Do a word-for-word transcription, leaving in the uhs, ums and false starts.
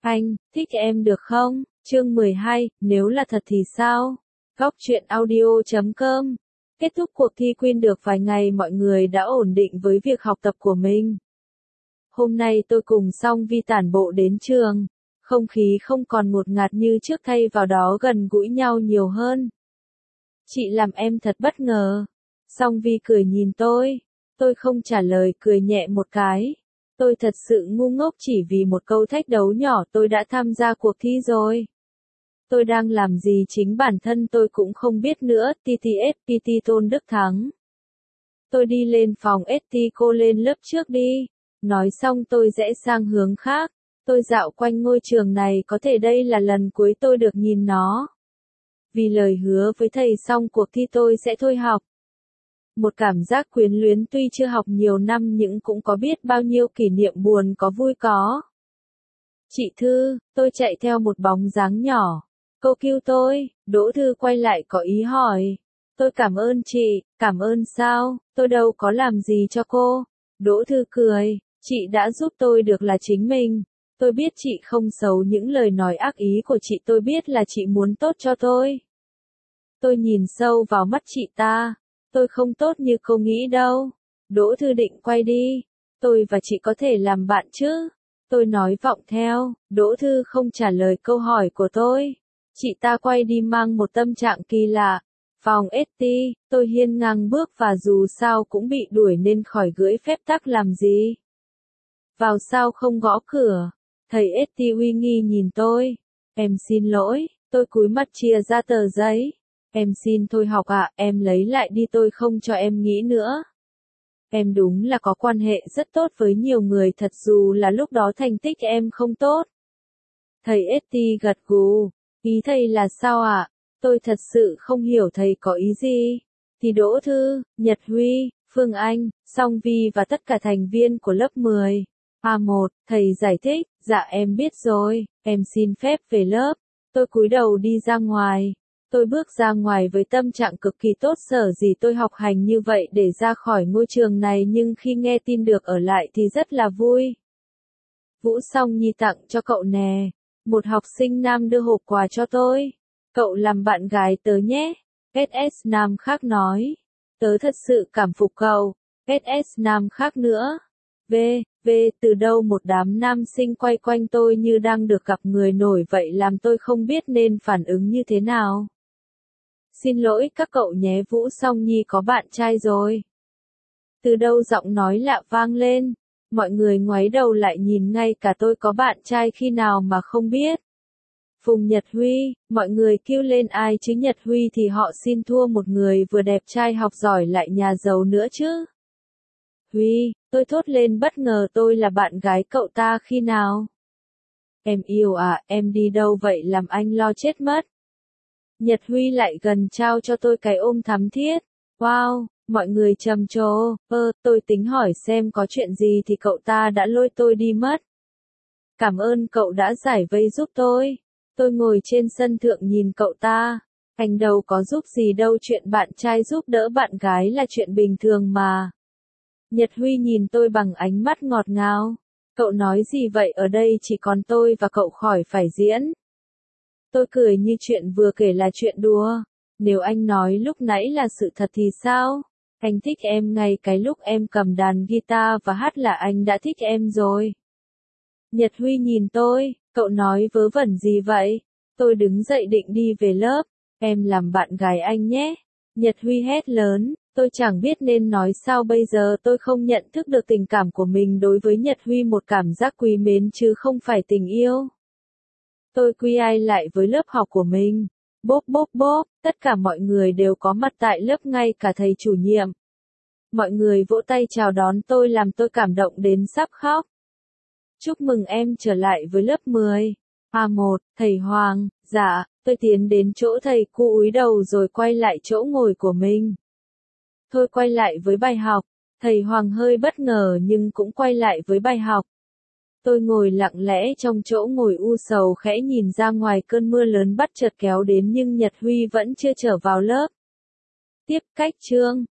Anh, thích em được không? Chương mười hai, nếu là thật thì sao? Góc truyện audio chấm com. Kết thúc cuộc thi Queen được vài ngày mọi người đã ổn định với việc học tập của mình. Hôm nay tôi cùng Song Vi tản bộ đến trường. Không khí không còn ngột ngạt như trước thay vào đó gần gũi nhau nhiều hơn. Chị làm em thật bất ngờ. Song Vi cười nhìn tôi. Tôi không trả lời, cười nhẹ một cái. Tôi thật sự ngu ngốc, chỉ vì một câu thách đấu nhỏ tôi đã tham gia cuộc thi rồi. Tôi đang làm gì chính bản thân tôi cũng không biết nữa. tê tê ép pê tê Tôn Đức Thắng. Tôi đi lên phòng ét tê, cô lên lớp trước đi. Nói xong tôi rẽ sang hướng khác. Tôi dạo quanh ngôi trường này, có thể đây là lần cuối tôi được nhìn nó. Vì lời hứa với thầy xong cuộc thi tôi sẽ thôi học. Một cảm giác quyến luyến, tuy chưa học nhiều năm nhưng cũng có biết bao nhiêu kỷ niệm buồn có vui có. Chị Thư, tôi chạy theo một bóng dáng nhỏ. Cô kêu tôi. Đỗ Thư quay lại có ý hỏi. Tôi cảm ơn chị. Cảm ơn sao? Tôi đâu có làm gì cho cô. Đỗ Thư cười. Chị đã giúp tôi được là chính mình. Tôi biết chị không xấu, những lời nói ác ý của chị tôi biết là chị muốn tốt cho tôi. Tôi nhìn sâu vào mắt chị ta. Tôi không tốt như cô nghĩ đâu. Đỗ Thư định quay đi. Tôi và chị có thể làm bạn chứ? Tôi nói vọng theo. Đỗ Thư không trả lời câu hỏi của tôi. Chị ta quay đi mang một tâm trạng kỳ lạ. Phòng ét tê, tôi hiên ngang bước và dù sao cũng bị đuổi nên khỏi gửi phép tắc làm gì. Vào sao không gõ cửa. Thầy ét tê uy nghi nhìn tôi. Em xin lỗi. Tôi cúi mặt chia ra tờ giấy. Em xin thôi học ạ, à, em lấy lại đi, tôi không cho em nghĩ nữa. Em đúng là có quan hệ rất tốt với nhiều người thật, dù là lúc đó thành tích em không tốt. Thầy ét tê gật gù. Ý thầy là sao ạ? À? Tôi thật sự không hiểu thầy có ý gì. Thì Đỗ Thư, Nhật Huy, Phương Anh, Song Vi và tất cả thành viên của lớp mười. a một, thầy giải thích, dạ em biết rồi, em xin phép về lớp. Tôi cúi đầu đi ra ngoài. Tôi bước ra ngoài với tâm trạng cực kỳ tốt, sở gì tôi học hành như vậy để ra khỏi ngôi trường này, nhưng khi nghe tin được ở lại thì rất là vui. Vũ Song Nhi tặng cho cậu nè. Một học sinh nam đưa hộp quà cho tôi. Cậu làm bạn gái tớ nhé. ét ét nam khác nói. Tớ thật sự cảm phục cậu. ét ét nam khác nữa. V, V, từ đâu một đám nam sinh quay quanh tôi như đang được gặp người nổi vậy, làm tôi không biết nên phản ứng như thế nào. Xin lỗi các cậu nhé, Vũ Song Nhi có bạn trai rồi. Từ đâu giọng nói lạ vang lên. Mọi người ngoái đầu lại nhìn, ngay cả tôi có bạn trai khi nào mà không biết. Phùng Nhật Huy, mọi người kêu lên, ai chứ Nhật Huy thì họ xin thua một người vừa đẹp trai học giỏi lại nhà giàu nữa chứ. Huy, tôi thốt lên bất ngờ, tôi là bạn gái cậu ta khi nào? Em yêu à, em đi đâu vậy làm anh lo chết mất. Nhật Huy lại gần trao cho tôi cái ôm thắm thiết. Wow, mọi người trầm trồ. Ơ, tôi tính hỏi xem có chuyện gì thì cậu ta đã lôi tôi đi mất. Cảm ơn cậu đã giải vây giúp tôi. Tôi ngồi trên sân thượng nhìn cậu ta. Anh đâu có giúp gì đâu, chuyện bạn trai giúp đỡ bạn gái là chuyện bình thường mà. Nhật Huy nhìn tôi bằng ánh mắt ngọt ngào. Cậu nói gì vậy, ở đây chỉ còn tôi và cậu, khỏi phải diễn. Tôi cười như chuyện vừa kể là chuyện đùa. Nếu anh nói lúc nãy là sự thật thì sao? Anh thích em ngay cái lúc em cầm đàn guitar và hát là anh đã thích em rồi. Nhật Huy nhìn tôi, cậu nói vớ vẩn gì vậy? Tôi đứng dậy định đi về lớp. Em làm bạn gái anh nhé. Nhật Huy hét lớn. Tôi chẳng biết nên nói sao bây giờ, tôi không nhận thức được tình cảm của mình đối với Nhật Huy, một cảm giác quý mến chứ không phải tình yêu. Tôi quy ai lại với lớp học của mình. Bốp bốp bốp, tất cả mọi người đều có mặt tại lớp, ngay cả thầy chủ nhiệm. Mọi người vỗ tay chào đón tôi làm tôi cảm động đến sắp khóc. Chúc mừng em trở lại với lớp mười. a một, thầy Hoàng, dạ, tôi tiến đến chỗ thầy, cúi đầu rồi quay lại chỗ ngồi của mình. Thôi quay lại với bài học. Thầy Hoàng hơi bất ngờ nhưng cũng quay lại với bài học. Tôi ngồi lặng lẽ trong chỗ ngồi u sầu, khẽ nhìn ra ngoài, cơn mưa lớn bắt chợt kéo đến nhưng Nhật Huy vẫn chưa trở vào lớp. Tiếp cách chương.